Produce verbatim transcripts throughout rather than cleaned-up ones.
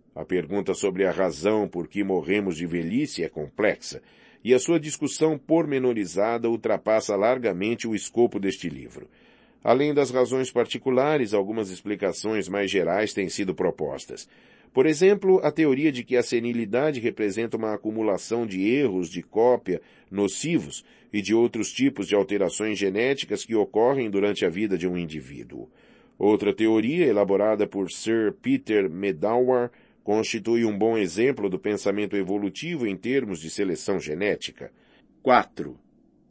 A pergunta sobre a razão por que morremos de velhice é complexa, e a sua discussão pormenorizada ultrapassa largamente o escopo deste livro. Além das razões particulares, algumas explicações mais gerais têm sido propostas. Por exemplo, a teoria de que a senilidade representa uma acumulação de erros de cópia nocivos e de outros tipos de alterações genéticas que ocorrem durante a vida de um indivíduo. Outra teoria, elaborada por Sir Peter Medawar, constitui um bom exemplo do pensamento evolutivo em termos de seleção genética. quatro.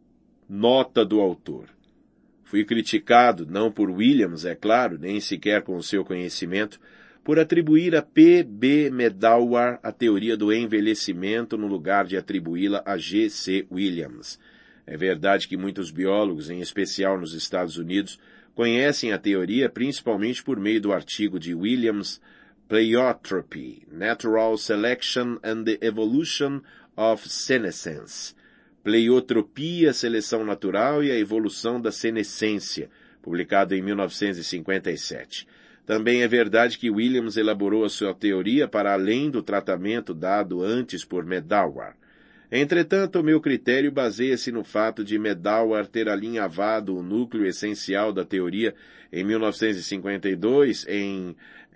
Nota do autor. Fui criticado, não por Williams, é claro, nem sequer com o seu conhecimento, por atribuir a P B Medawar a teoria do envelhecimento no lugar de atribuí-la a G C Williams. É verdade que muitos biólogos, em especial nos Estados Unidos, conhecem a teoria principalmente por meio do artigo de Williams Pleiotropy, Natural Selection and the Evolution of Senescence. Pleiotropia, Seleção Natural e a Evolução da Senescência, publicado em mil novecentos e cinquenta e sete. Também é verdade que Williams elaborou a sua teoria para além do tratamento dado antes por Medawar. Entretanto, o meu critério baseia-se no fato de Medawar ter alinhavado o núcleo essencial da teoria em mil novecentos e cinquenta e dois em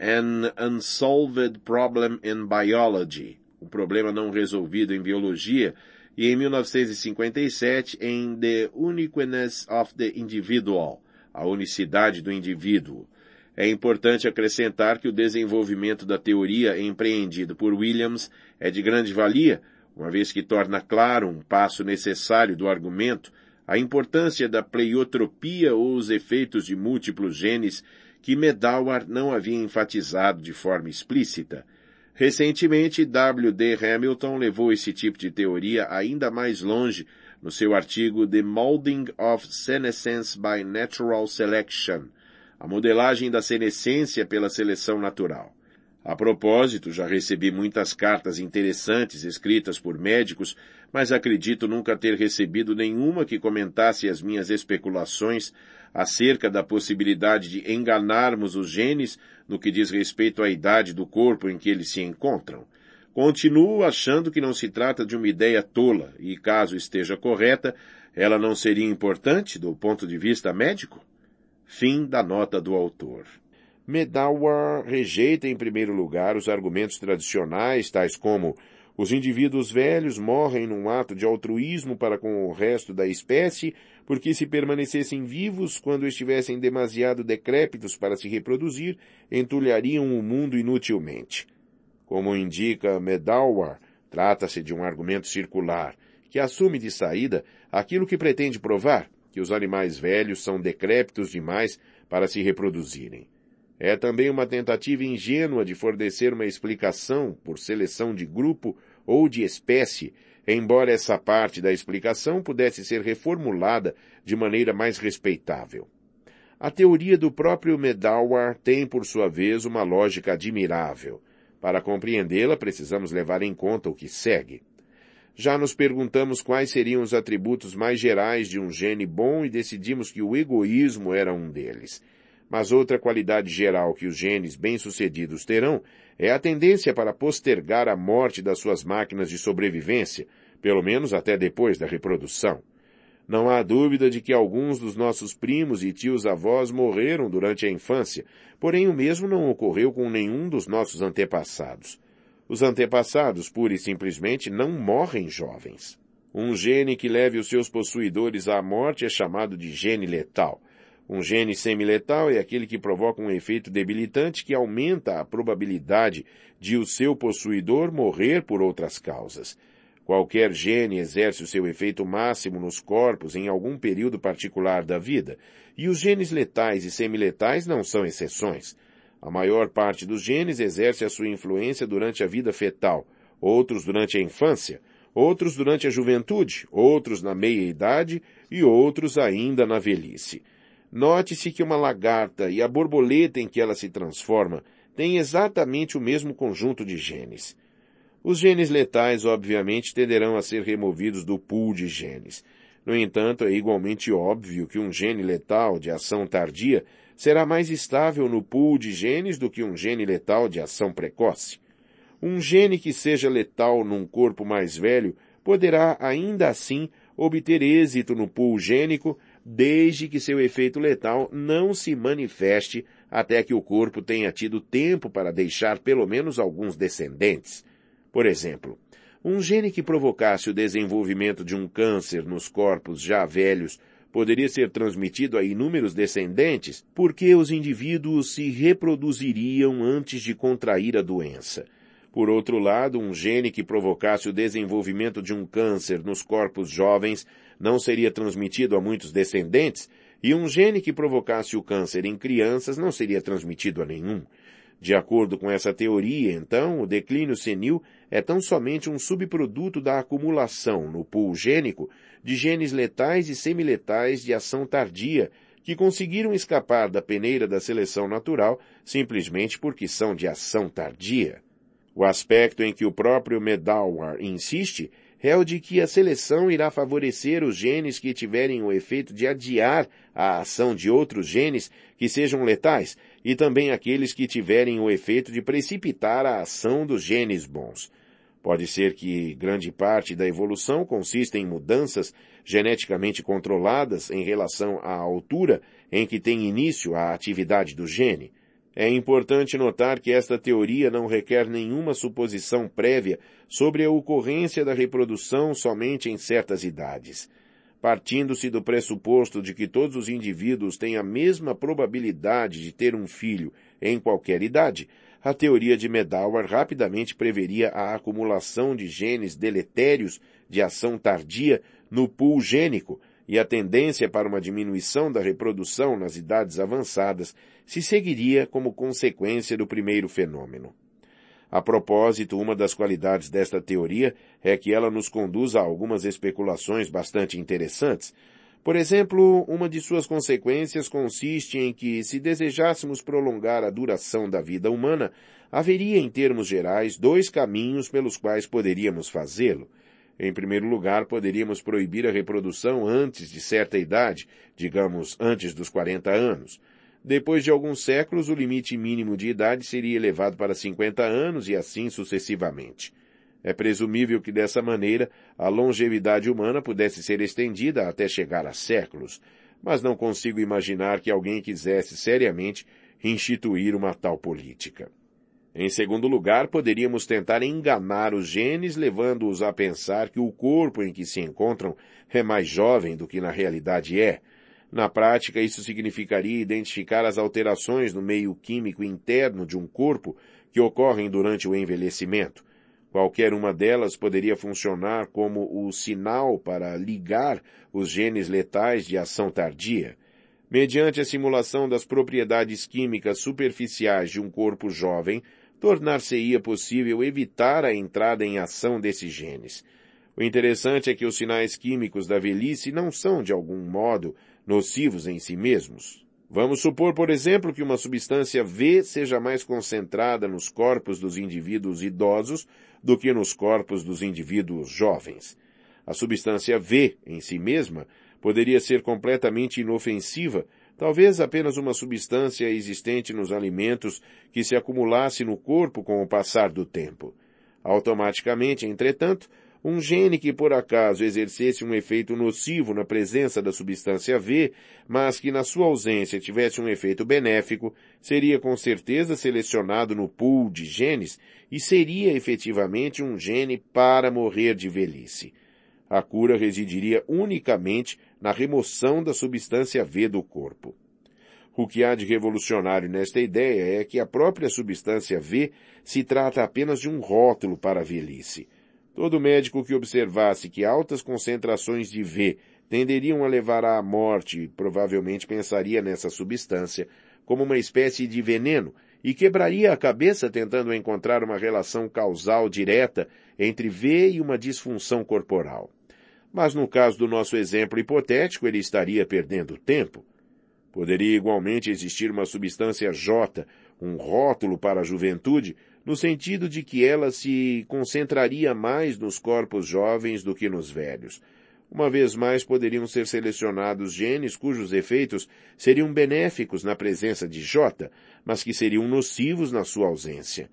An Unsolved Problem in Biology, um problema não resolvido em biologia, e em mil novecentos e cinquenta e sete em The Uniqueness of the Individual, a unicidade do indivíduo. É importante acrescentar que o desenvolvimento da teoria empreendido por Williams é de grande valia, uma vez que torna claro um passo necessário do argumento, a importância da pleiotropia ou os efeitos de múltiplos genes que Medawar não havia enfatizado de forma explícita. Recentemente, W D Hamilton levou esse tipo de teoria ainda mais longe no seu artigo The Molding of Senescence by Natural Selection, a modelagem da senescência pela seleção natural. A propósito, já recebi muitas cartas interessantes escritas por médicos, mas acredito nunca ter recebido nenhuma que comentasse as minhas especulações acerca da possibilidade de enganarmos os genes no que diz respeito à idade do corpo em que eles se encontram. Continuo achando que não se trata de uma ideia tola e, caso esteja correta, ela não seria importante do ponto de vista médico? Fim da nota do autor. Medawar rejeita em primeiro lugar os argumentos tradicionais, tais como os indivíduos velhos morrem num ato de altruísmo para com o resto da espécie, porque se permanecessem vivos quando estivessem demasiado decrépitos para se reproduzir, entulhariam o mundo inutilmente. Como indica Medawar, trata-se de um argumento circular, que assume de saída aquilo que pretende provar, que os animais velhos são decrépitos demais para se reproduzirem. É também uma tentativa ingênua de fornecer uma explicação por seleção de grupo ou de espécie, embora essa parte da explicação pudesse ser reformulada de maneira mais respeitável. A teoria do próprio Medawar tem, por sua vez, uma lógica admirável. Para compreendê-la, precisamos levar em conta o que segue. Já nos perguntamos quais seriam os atributos mais gerais de um gene bom e decidimos que o egoísmo era um deles. Mas outra qualidade geral que os genes bem-sucedidos terão é a tendência para postergar a morte das suas máquinas de sobrevivência, pelo menos até depois da reprodução. Não há dúvida de que alguns dos nossos primos e tios-avós morreram durante a infância, porém o mesmo não ocorreu com nenhum dos nossos antepassados. Os antepassados, pura e simplesmente, não morrem jovens. Um gene que leve os seus possuidores à morte é chamado de gene letal. Um gene semiletal é aquele que provoca um efeito debilitante que aumenta a probabilidade de o seu possuidor morrer por outras causas. Qualquer gene exerce o seu efeito máximo nos corpos em algum período particular da vida, e os genes letais e semiletais não são exceções. A maior parte dos genes exerce a sua influência durante a vida fetal, outros durante a infância, outros durante a juventude, outros na meia-idade e outros ainda na velhice. Note-se que uma lagarta e a borboleta em que ela se transforma têm exatamente o mesmo conjunto de genes. Os genes letais, obviamente, tenderão a ser removidos do pool de genes. No entanto, é igualmente óbvio que um gene letal de ação tardia será mais estável no pool de genes do que um gene letal de ação precoce. Um gene que seja letal num corpo mais velho poderá, ainda assim, obter êxito no pool gênico, desde que seu efeito letal não se manifeste até que o corpo tenha tido tempo para deixar pelo menos alguns descendentes. Por exemplo, um gene que provocasse o desenvolvimento de um câncer nos corpos já velhos poderia ser transmitido a inúmeros descendentes porque os indivíduos se reproduziriam antes de contrair a doença. Por outro lado, um gene que provocasse o desenvolvimento de um câncer nos corpos jovens não seria transmitido a muitos descendentes, e um gene que provocasse o câncer em crianças não seria transmitido a nenhum. De acordo com essa teoria, então, o declínio senil é tão somente um subproduto da acumulação no pool gênico de genes letais e semiletais de ação tardia, que conseguiram escapar da peneira da seleção natural simplesmente porque são de ação tardia. O aspecto em que o próprio Medawar insiste é o de que a seleção irá favorecer os genes que tiverem o efeito de adiar a ação de outros genes que sejam letais e também aqueles que tiverem o efeito de precipitar a ação dos genes bons. Pode ser que grande parte da evolução consista em mudanças geneticamente controladas em relação à altura em que tem início a atividade do gene. É importante notar que esta teoria não requer nenhuma suposição prévia sobre a ocorrência da reprodução somente em certas idades. Partindo-se do pressuposto de que todos os indivíduos têm a mesma probabilidade de ter um filho em qualquer idade, a teoria de Medawar rapidamente preveria a acumulação de genes deletérios de ação tardia no pool gênico, e a tendência para uma diminuição da reprodução nas idades avançadas se seguiria como consequência do primeiro fenômeno. A propósito, uma das qualidades desta teoria é que ela nos conduz a algumas especulações bastante interessantes. Por exemplo, uma de suas consequências consiste em que, se desejássemos prolongar a duração da vida humana, haveria, em termos gerais, dois caminhos pelos quais poderíamos fazê-lo. Em primeiro lugar, poderíamos proibir a reprodução antes de certa idade, digamos, antes dos quarenta anos. Depois de alguns séculos, o limite mínimo de idade seria elevado para cinquenta anos e assim sucessivamente. É presumível que dessa maneira a longevidade humana pudesse ser estendida até chegar a séculos, mas não consigo imaginar que alguém quisesse seriamente instituir uma tal política. Em segundo lugar, poderíamos tentar enganar os genes, levando-os a pensar que o corpo em que se encontram é mais jovem do que na realidade é. Na prática, isso significaria identificar as alterações no meio químico interno de um corpo que ocorrem durante o envelhecimento. Qualquer uma delas poderia funcionar como o sinal para ligar os genes letais de ação tardia. Mediante a simulação das propriedades químicas superficiais de um corpo jovem, tornar-se-ia possível evitar a entrada em ação desses genes. O interessante é que os sinais químicos da velhice não são, de algum modo, nocivos em si mesmos. Vamos supor, por exemplo, que uma substância V seja mais concentrada nos corpos dos indivíduos idosos do que nos corpos dos indivíduos jovens. A substância V, em si mesma, poderia ser completamente inofensiva, talvez apenas uma substância existente nos alimentos que se acumulasse no corpo com o passar do tempo. Automaticamente, entretanto, um gene que por acaso exercesse um efeito nocivo na presença da substância V, mas que na sua ausência tivesse um efeito benéfico, seria com certeza selecionado no pool de genes e seria efetivamente um gene para morrer de velhice. A cura residiria unicamente na remoção da substância V do corpo. O que há de revolucionário nesta ideia é que a própria substância V se trata apenas de um rótulo para a velhice. Todo médico que observasse que altas concentrações de V tenderiam a levar à morte provavelmente pensaria nessa substância como uma espécie de veneno e quebraria a cabeça tentando encontrar uma relação causal direta entre V e uma disfunção corporal. Mas no caso do nosso exemplo hipotético, ele estaria perdendo tempo. Poderia igualmente existir uma substância J, um rótulo para a juventude, no sentido de que ela se concentraria mais nos corpos jovens do que nos velhos. Uma vez mais, poderiam ser selecionados genes cujos efeitos seriam benéficos na presença de J, mas que seriam nocivos na sua ausência.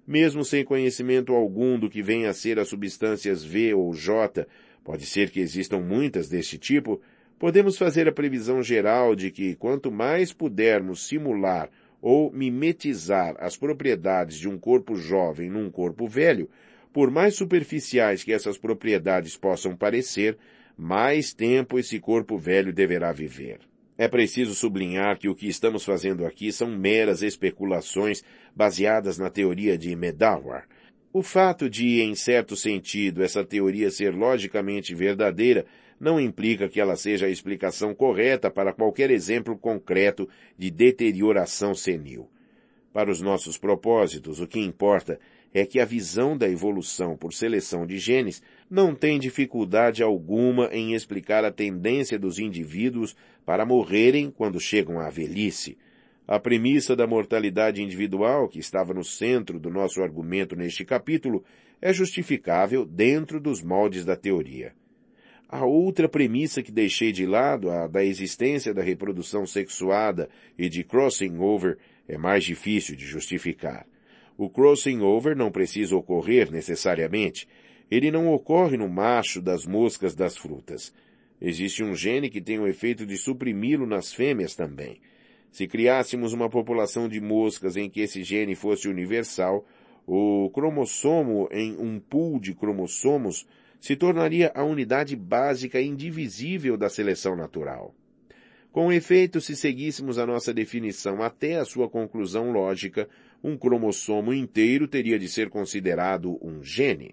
Mesmo sem conhecimento algum do que venha a ser as substâncias V ou J, pode ser que existam muitas deste tipo, podemos fazer a previsão geral de que quanto mais pudermos simular ou mimetizar as propriedades de um corpo jovem num corpo velho, por mais superficiais que essas propriedades possam parecer, mais tempo esse corpo velho deverá viver. É preciso sublinhar que o que estamos fazendo aqui são meras especulações baseadas na teoria de Medawar. O fato de, em certo sentido, essa teoria ser logicamente verdadeira não implica que ela seja a explicação correta para qualquer exemplo concreto de deterioração senil. Para os nossos propósitos, o que importa é que a visão da evolução por seleção de genes não tem dificuldade alguma em explicar a tendência dos indivíduos para morrerem quando chegam à velhice. A premissa da mortalidade individual, que estava no centro do nosso argumento neste capítulo, é justificável dentro dos moldes da teoria. A outra premissa que deixei de lado, a da existência da reprodução sexuada e de crossing over, é mais difícil de justificar. O crossing over não precisa ocorrer necessariamente. Ele não ocorre no macho das moscas das frutas. Existe um gene que tem o efeito de suprimi-lo nas fêmeas também. Se criássemos uma população de moscas em que esse gene fosse universal, o cromossomo em um pool de cromossomos se tornaria a unidade básica indivisível da seleção natural. Com efeito, se seguíssemos a nossa definição até a sua conclusão lógica, um cromossomo inteiro teria de ser considerado um gene.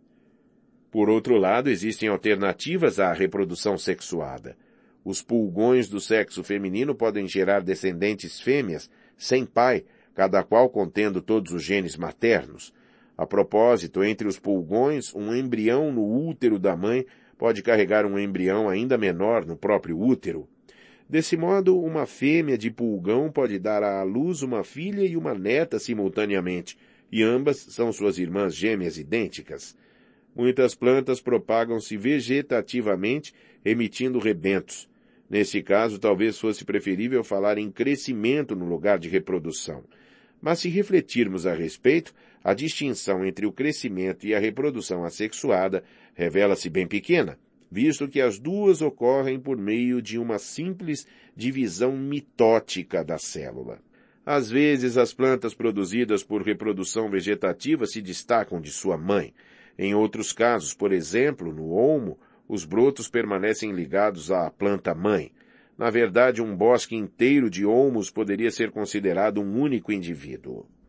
Por outro lado, existem alternativas à reprodução sexuada. Os pulgões do sexo feminino podem gerar descendentes fêmeas, sem pai, cada qual contendo todos os genes maternos. A propósito, entre os pulgões, um embrião no útero da mãe pode carregar um embrião ainda menor no próprio útero. Desse modo, uma fêmea de pulgão pode dar à luz uma filha e uma neta simultaneamente, e ambas são suas irmãs gêmeas idênticas. Muitas plantas propagam-se vegetativamente, emitindo rebentos. Nesse caso, talvez fosse preferível falar em crescimento no lugar de reprodução. Mas se refletirmos a respeito, a distinção entre o crescimento e a reprodução assexuada revela-se bem pequena, visto que as duas ocorrem por meio de uma simples divisão mitótica da célula. Às vezes, as plantas produzidas por reprodução vegetativa se destacam de sua mãe. Em outros casos, por exemplo, no olmo, os brotos permanecem ligados à planta-mãe. Na verdade, um bosque inteiro de olmos poderia ser considerado um único indivíduo.